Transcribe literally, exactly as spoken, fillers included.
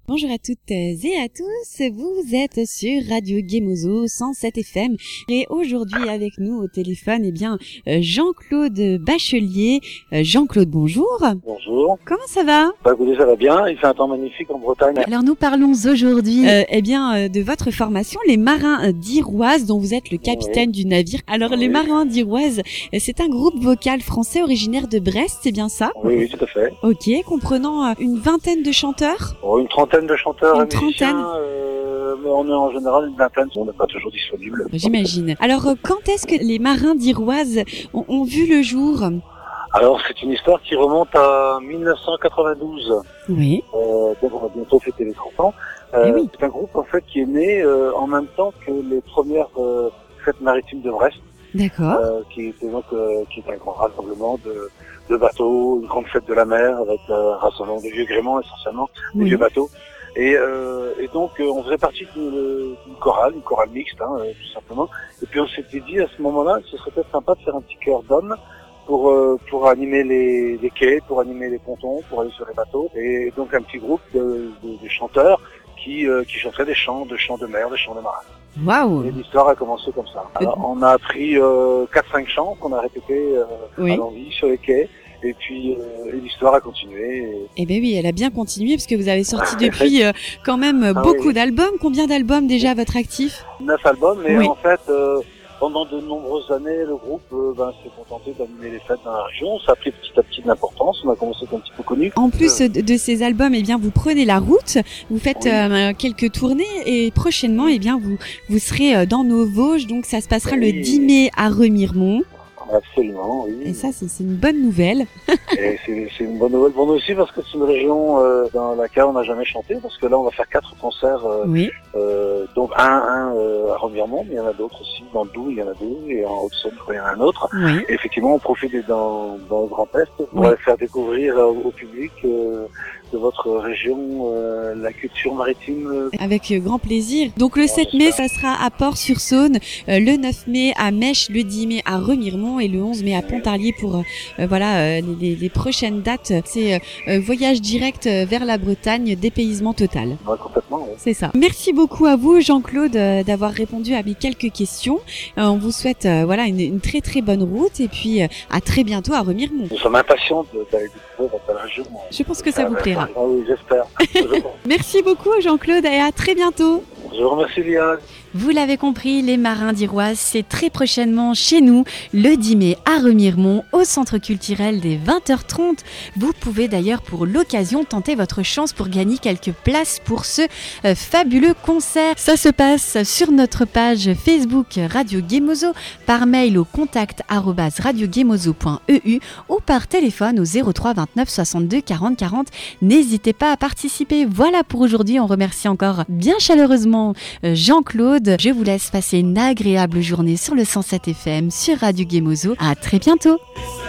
Bonjour à toutes et à tous, vous êtes sur Radio Gemozo cent sept F M et aujourd'hui avec nous au téléphone, eh bien, Jean-Claude Bachelier. Jean-Claude, bonjour. Bonjour. Comment ça va? Bah écoutez, ça va bien, il fait un temps magnifique en Bretagne. Alors nous parlons aujourd'hui euh, eh bien, de votre formation, les marins d'Iroise, dont vous êtes le capitaine oui. du navire. Alors oui. les marins d'Iroise, c'est un groupe vocal français originaire de Brest, c'est bien ça? Oui, oui, tout à fait. Ok, comprenant une vingtaine de chanteurs? Oh, une trentaine de chanteurs une et musiciens, euh, mais on est en général une vingtaine, on n'est pas toujours disponible. J'imagine. Alors, quand est-ce que les marins d'Iroise ont, ont vu le jour? Alors, c'est une histoire qui remonte à dix-neuf cent quatre-vingt-douze. Oui. Euh, donc, on va bientôt fêter les trente ans. Euh, oui. C'est un groupe, en fait, qui est né euh, en même temps que les premières euh, fêtes maritimes de Brest. D'accord. Euh, qui était donc euh, qui est un grand rassemblement de, de bateaux, une grande fête de la mer avec euh, un rassemblement de vieux gréments essentiellement, des oui. vieux bateaux. Et, euh, et donc euh, on faisait partie d'une chorale, une chorale mixte, hein, euh, tout simplement. Et puis on s'était dit à ce moment-là, ce serait peut-être sympa de faire un petit chœur d'hommes pour euh, pour animer les, les quais, pour animer les pontons, pour aller sur les bateaux. Et donc un petit groupe de, de, de chanteurs qui euh, qui chantaient des chants, de chants de mer, des chants de marins. Waouh! Et l'histoire a commencé comme ça. Alors, on a appris euh, quatre cinq chants qu'on a répétés euh, oui. à l'envie sur les quais. Et puis euh, et l'histoire a continué. Et... Eh ben oui, elle a bien continué parce que vous avez sorti depuis euh, quand même ah, beaucoup oui. d'albums. Combien d'albums déjà à votre actif? Neuf albums, mais oui. en fait, euh, pendant de nombreuses années, le groupe euh, ben, s'est contenté d'animer les fêtes dans la région. Ça a pris petit à petit de l'importance. On a commencé comme un petit peu connu. En plus euh... de, de ces albums, eh bien, vous prenez la route, vous faites oui. euh, quelques tournées et prochainement, eh bien, vous vous serez dans nos Vosges. Donc, ça se passera oui. le dix mai à Remiremont. Absolument, oui. Et ça, c'est une bonne nouvelle. Et c'est une bonne nouvelle pour nous aussi parce que c'est une région euh, dans laquelle on n'a jamais chanté parce que là, on va faire quatre concerts. Euh, oui. Euh, donc un, un euh, à Remiremont, mais il y en a d'autres aussi. Dans le Doubs, il y en a deux, et en Haute-Saône, il y en a un autre. Oui. Et effectivement, on profite d'être dans, dans le Grand Est pour oui. faire découvrir euh, au public euh, de votre région euh, la culture maritime. Euh. Avec euh, grand plaisir. Donc le sept mai, ça sera à Port-sur-Saône, euh, le neuf mai à Mèche, le dix mai à Remiremont et le onze mai à Pontarlier pour euh, voilà euh, les, les prochaines dates. C'est euh, voyage direct vers la Bretagne, dépaysement total. Ouais, complètement. Ouais. C'est ça. Merci beaucoup à vous, Jean-Claude, euh, d'avoir répondu à mes quelques questions. Euh, on vous souhaite euh, voilà une, une très très bonne route et puis euh, à très bientôt à Remiremont. Nous sommes impatients d'aller découvrir votre région. Je pense que ça vous plaira. Ah oui, j'espère. Merci beaucoup, Jean-Claude, et à très bientôt. Je vous remercie, Liane. Vous l'avez compris, les marins d'Iroise, c'est très prochainement chez nous, le dix mai à Remiremont, au centre culturel des vingt heures trente. Vous pouvez d'ailleurs pour l'occasion tenter votre chance pour gagner quelques places pour ce euh, fabuleux concert. Ça se passe sur notre page Facebook Radio Gemozo, par mail au contact arobase radio gemozo point e u ou par téléphone au zéro trois vingt-neuf soixante-deux quarante quarante. N'hésitez pas à participer. Voilà pour aujourd'hui, on remercie encore bien chaleureusement euh, Jean-Claude. Je vous laisse passer une agréable journée sur le cent sept F M sur Radio Gemozo. À très bientôt.